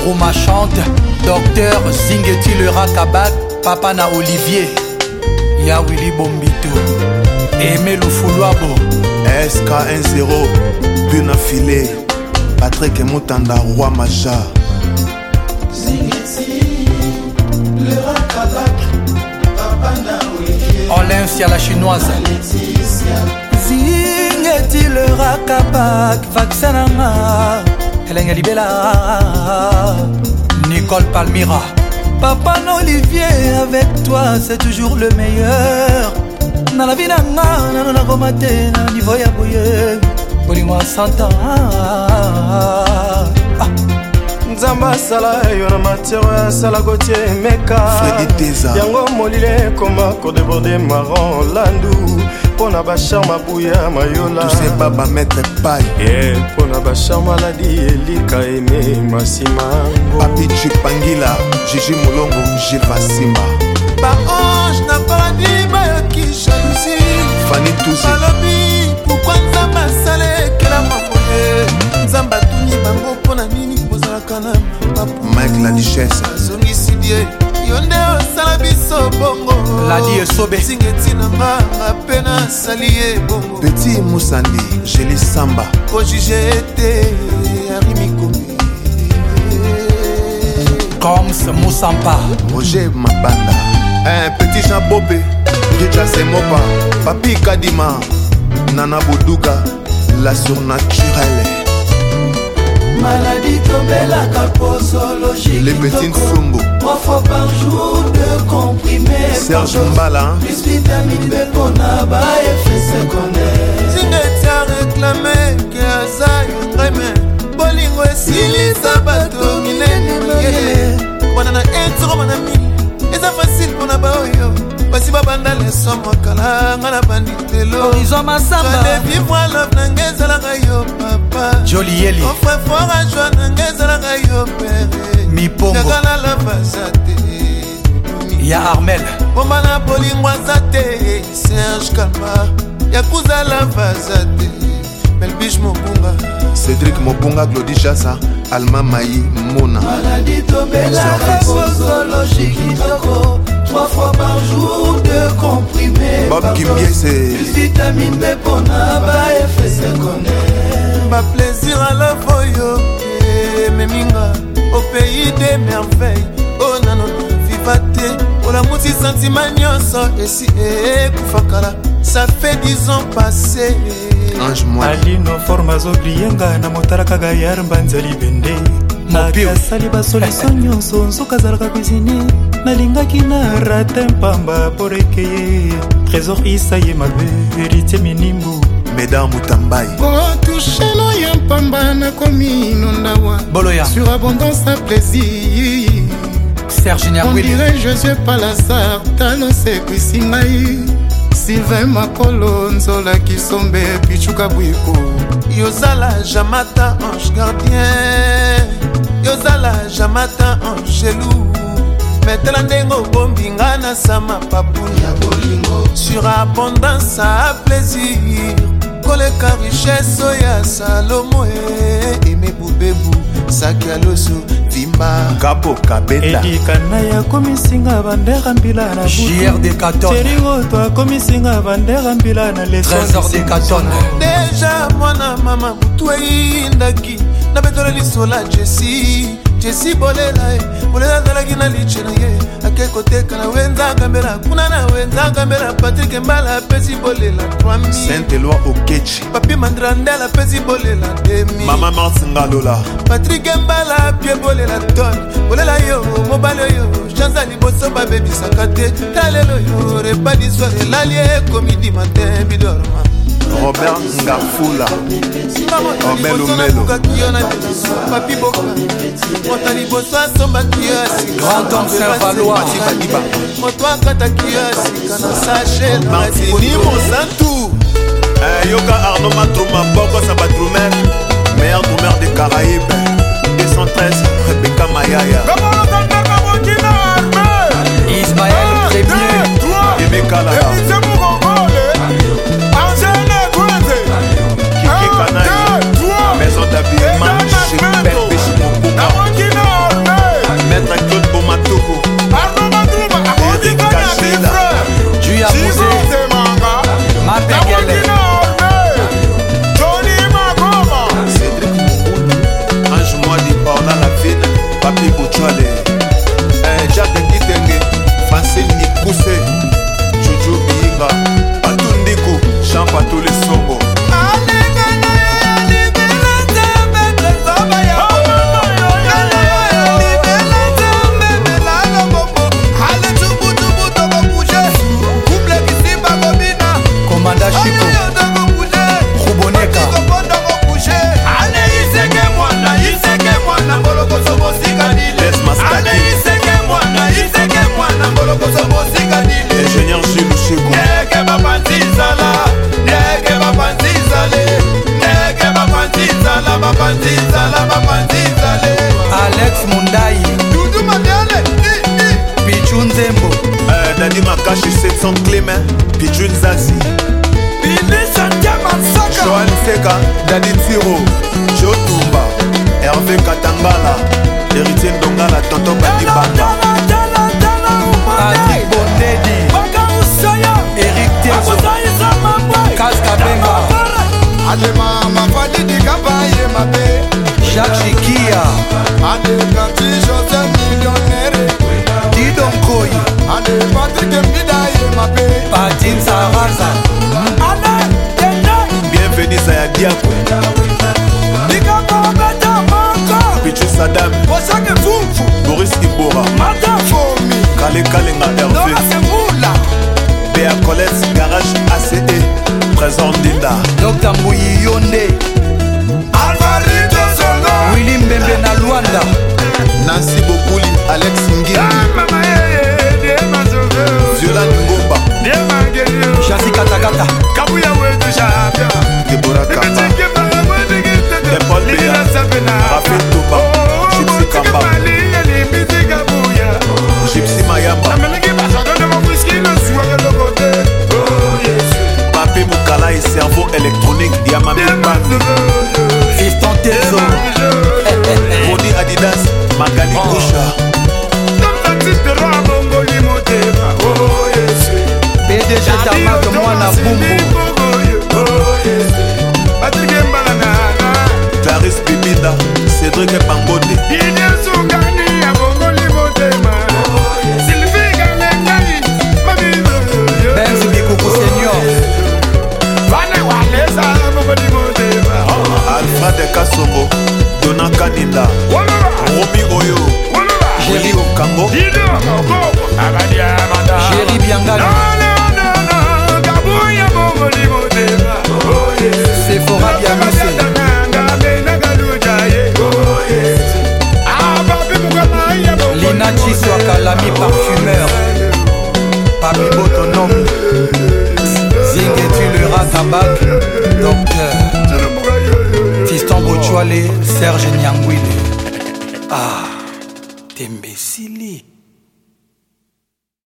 Rouma chante, docteur Zingeti le Rakabak, papa na Olivier, ya Willy Bombito, Aimé Lufuluabo, SK10, Buna Filé, Patrick Moutanda, Roi Maja. Zingeti le Rakabak, papa na Olivier, Olympia la chinoise, Zingeti le Rakabak, vaccin nanga Hélène Libella, Nicole Palmira. Papa Olivier, avec toi c'est toujours le meilleur. Dans la vie nanga, nana komate na niveau ya boye. Bolingo santa. Nzamba sala yo na matière sala Gauthier Meka. Freddy Teza. Yango molile koma ko déborder marron landu. Pona ba charma bouya mayola. Tu sais pas mettre paille. Pona ba charma la di elika ene masimango. Papi Chipangila, Gigi Molongo, Jefa Simba. Ba ange na paradis ba yoki jalousie. Fanny Touzi. Balobi pourquoi Nzamba sale kela mamoye. Nzamba tuni bango pona nini bozala kana papu. Mike la Duchesse. Zongi sidie yonde osala biso bongo. Ladi Esobe. Zingeti nanga apena saliye bongo. Petit Moussandi, Gélie Samba. Ko jige ete Arimikomi. Coms Moussampa, Roger Mabanda. Petit Jean Bobé, Gicha Semopa, Papi Kadima, Nana Boudouka, la surnaturelle. Maladie tombela caposologique. Les petits Nsumbu. 3 fois par jour de comprimés. Serge Mbala. Plus vitamine B pour naba effet secondaire. Zingeti a réclamé que Azaï Rémé. Bolingo esili sabato minene miyele. Wanana entro manami. Eza facile pour naba oyo. Basi babanda leso mwakala ngana bandi telo. Horizon Massamba. Jale vivre love nangeza la gayo papa. Joli Yeli, Mon frère fort à joie nangeza la gayo pere. Mipongo, Jagala la vazate. ya Armel, Omana bolingwa zate. Serge Kalma. Yakuza la vazate. Melbish Mobunga. Cédric Mobunga, Glody Jassa, Alma Maï, Mona. Maladie tombela caposologique kitoko. 3 fois par jour de comprimés. Bob Kimbier, c'est Vitamine B pour naba effet secondaire. Ma plaisir à la voyo. Meminga au pays des merveilles. Oh non non vivate. Oh la mouti sentiment nyonso. Et si kufakala. Ça fait 10 ans passés. Ange Moine. Alino formazo blienga na motaraka gayar mbanzali bende. Nakasali basoliso nyonso nzoka zalaka cuisine. Nalingaki na rate mpamba porekeye. Trésor isaye mabe héritier minimbu. Mesdames Moutambaye. Toucheno ya mpamba na komi nondawa. Boloya, Surabondance à plaisir. Serge On Nyawili, dirait Josué Palazar. Talon se kuisingai. Sylvain Makolo Nzola Kisombe Pichuka Bwiko. Yozala Jamata ange gardien. Yozala Jamata angelou. Metela ndengo bombinga na sama papuni ya bolingo. Surabondance à plaisir. Koleka richesse ya Salomo Aimé Boubebu Saki Aloso Vimba Capo Kabeta. Edi Kanaya komisinga bandera mbila na JR de Caton, Terigo to komisinga bandera mbila na leso. Trésor de Caton, Deja mwana mama mutu indaki na betole lisola Jessie bolela bolela zalaki na liche na ye akeko teka na wenza gambela kuna na wenza gambela Patrick Mbala pesi bolela 3000 Saint-Éloi Okechi. Papi Mandrandela pesi bolela 2000 Mama Martinga Lola. Patrick Mbala pie bolela ton bolela yo mobile yo chanza liboso ba baby sakate talelo yo repas du soir l'alie comedy matin bidorma Robert Ngafula. Omelo Melo. Papi Boka Motani Bosa Somba Kiasi Grand homme Saint-Valois, Moto Akata Kiasi Kana Sache Martini Monsantou. Yoka Arnaud Matrouma, Boko Sabatroumer, meilleur drummer des Caraïbes. 213, Rebecca Mayaya. Ismaël Premier, Aimé Kalala. Kiki Kanaï. Maison d'habillement chez Père Péchimou. Edson Clément, Pichun Zazi, Johan Seka, Dadi Tiro, Joe Tumba, Hervé Katangala, Héritier Ndongala, Tonton Badibanda, Adi Bondedi, Eric Tezo, Kaska Benga, Adema Mafadi Dikabaye Mabe, Jacques Chikia, Ade Kanti José Millionnaire, Didon Koy, Ade Patrick Mbidaye Mabe, Patin Saraza, bienvenue à Diako, Pichu Sadam, Boris Ibora, Kale Kalenga Hervé, Béa Colette, Garage ACE, Présent Dinda, Dr Mbouyi Yonde, Alvarito Zongo, Willy Mbembe na Luanda, Nancy Bokuli, Alex Ngiri, Viola Ngomba, Chassi Katakata, Deborah Kamba, Paul Béa, Raphaël Touba, Gypsy Kamba, Gypsy Mayamba, Papé Moukala et cerveau électronique, Yamami Bandi, Fiston Tezo, Roni Adidas, Magali Koucha, PDG Tarmac Mwana Bumbu, Clarisse Bibida, Cédric Pangode, Benz Bikuku Senior, Alfred Kassongo, Dona Kaninda, Romy Oyo, Jerry Okango, Jerry Biangani, Sephora Biamise, Lina Chiswa Kalami parfumeur, Papi Botonome, Zingetu le Rakabak, Docteur, Fiston Bochouale, Serge Nyangwile. Ah, Tembesili.